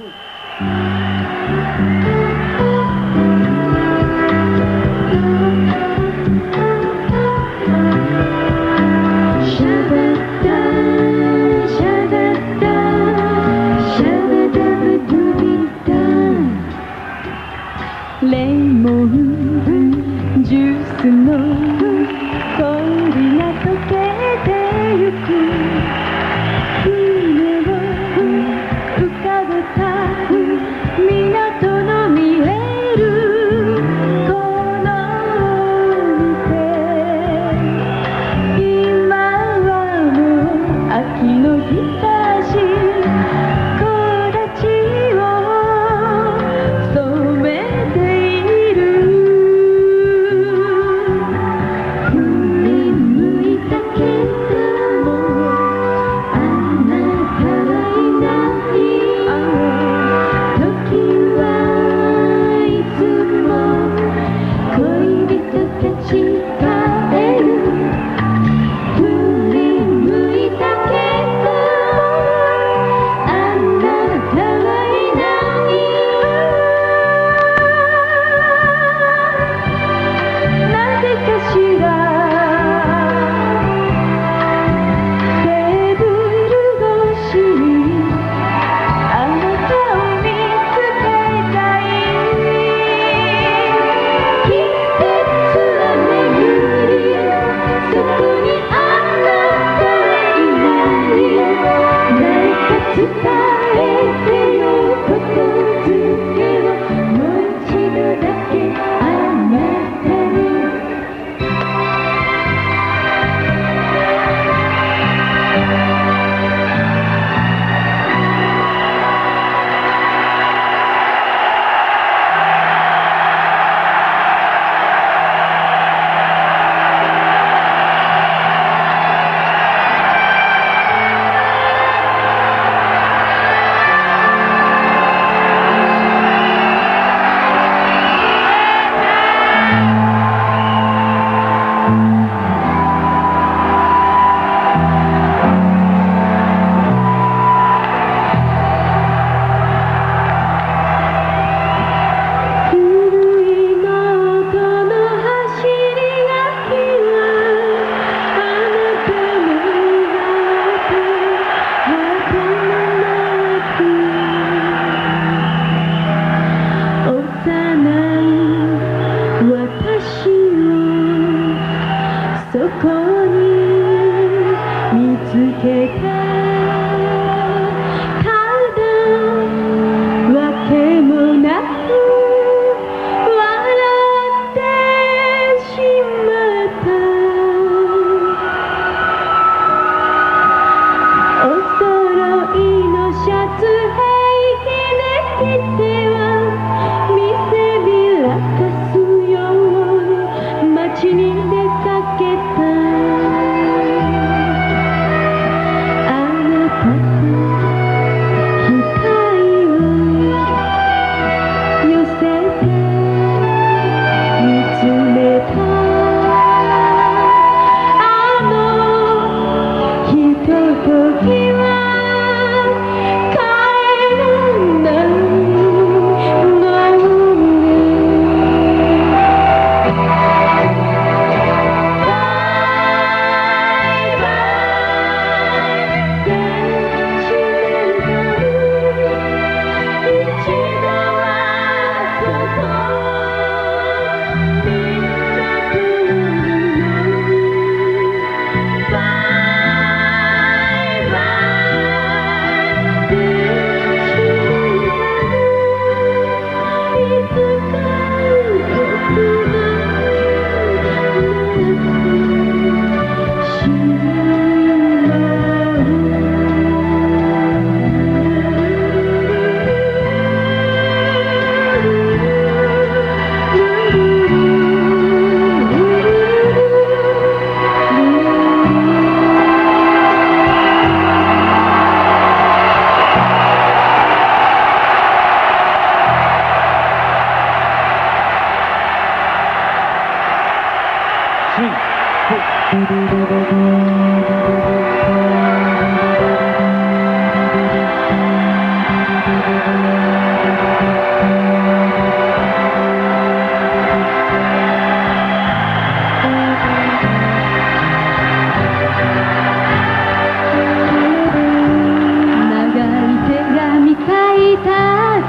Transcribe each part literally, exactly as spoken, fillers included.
レモンジュースの氷が溶けてゆく船を浮かべた港の見えるこの海で今はもう秋の日差し木立を染めて「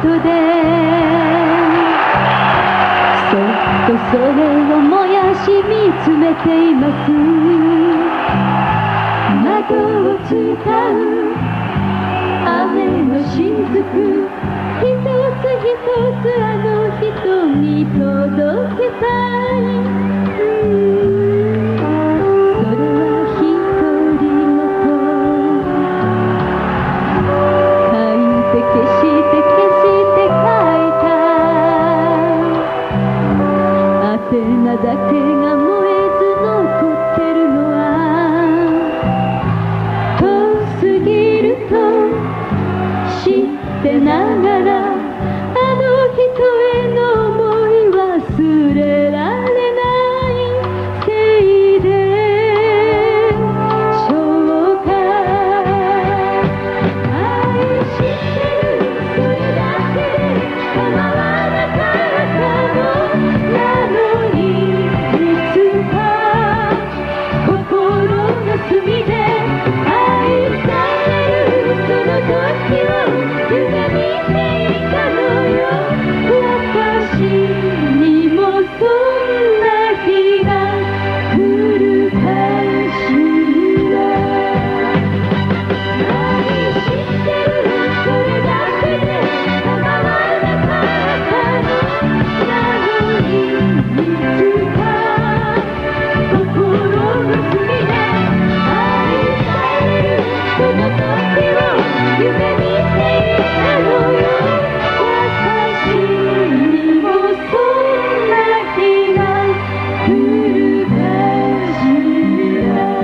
でそっとそれを燃やし見つめています。窓を伝う雨の雫、一つ一つあの人に届けたい。それは一人ごと書いて消して消して書いた宛名だけが燃えず残ってるのは遠すぎると知ってながらあの人への想い忘れられないせいでしょうか。愛してるそれだけで構わなかったのなのにいつか心の隅で愛されるその時を夢見ていたのよ。私にもそんな日が来るかしら。愛してるそれだけで構わなかったのなのにいつか心の隅で愛されるその時を夢見ていたのよ。私にもそんな日が来るかしら。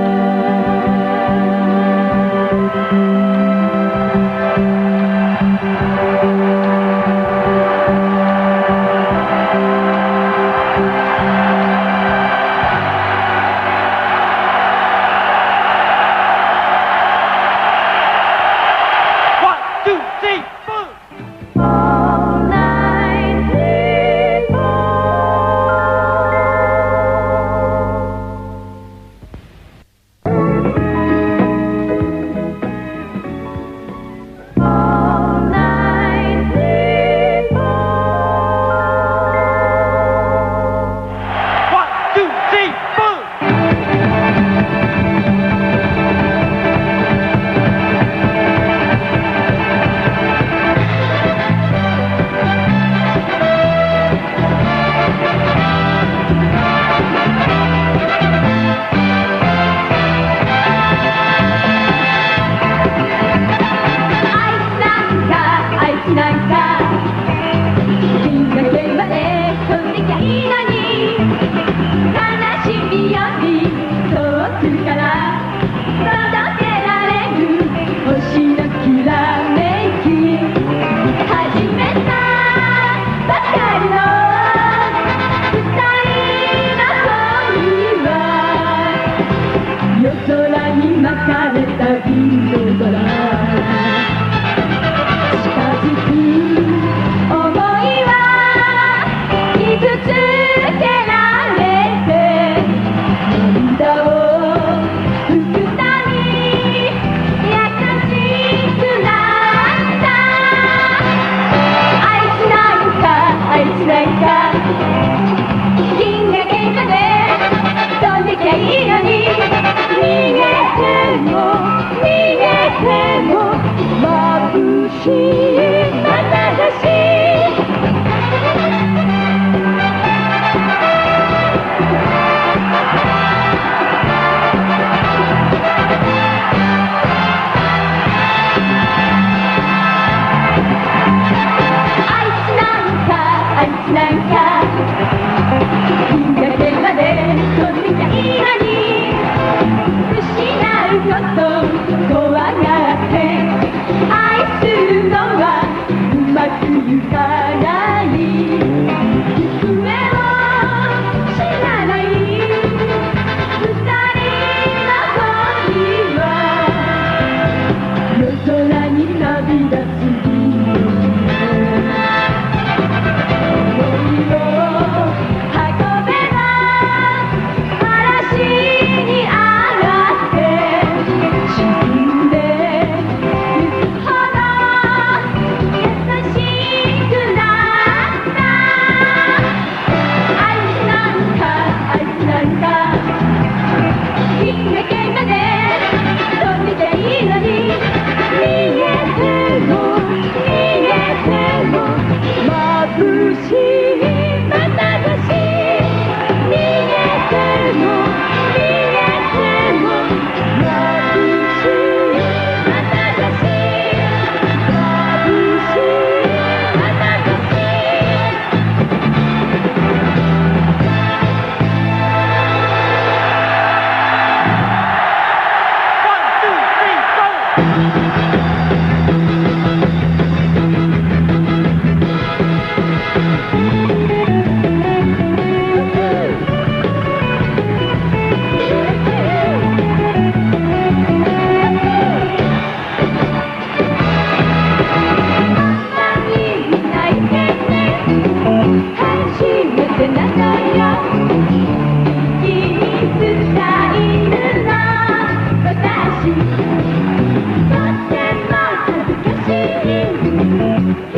One, two, three, four. All night people All night people One, two, three, four. 愛なんか銀河系まで飛んできゃいいのに悲しみより遠くから届けられる星のきらめき始めたばかりの二人の恋は夜空に巻かれた銀の空銀河系まで飛んできゃいいのに逃げても逃げても眩しい眼差しあいつなんかあいつなんか銀河系まで飛んできゃいいのに失うこと怖がって愛するのはうまくいかない行方を知らない二人の恋は夜空に旅立つ優しい 「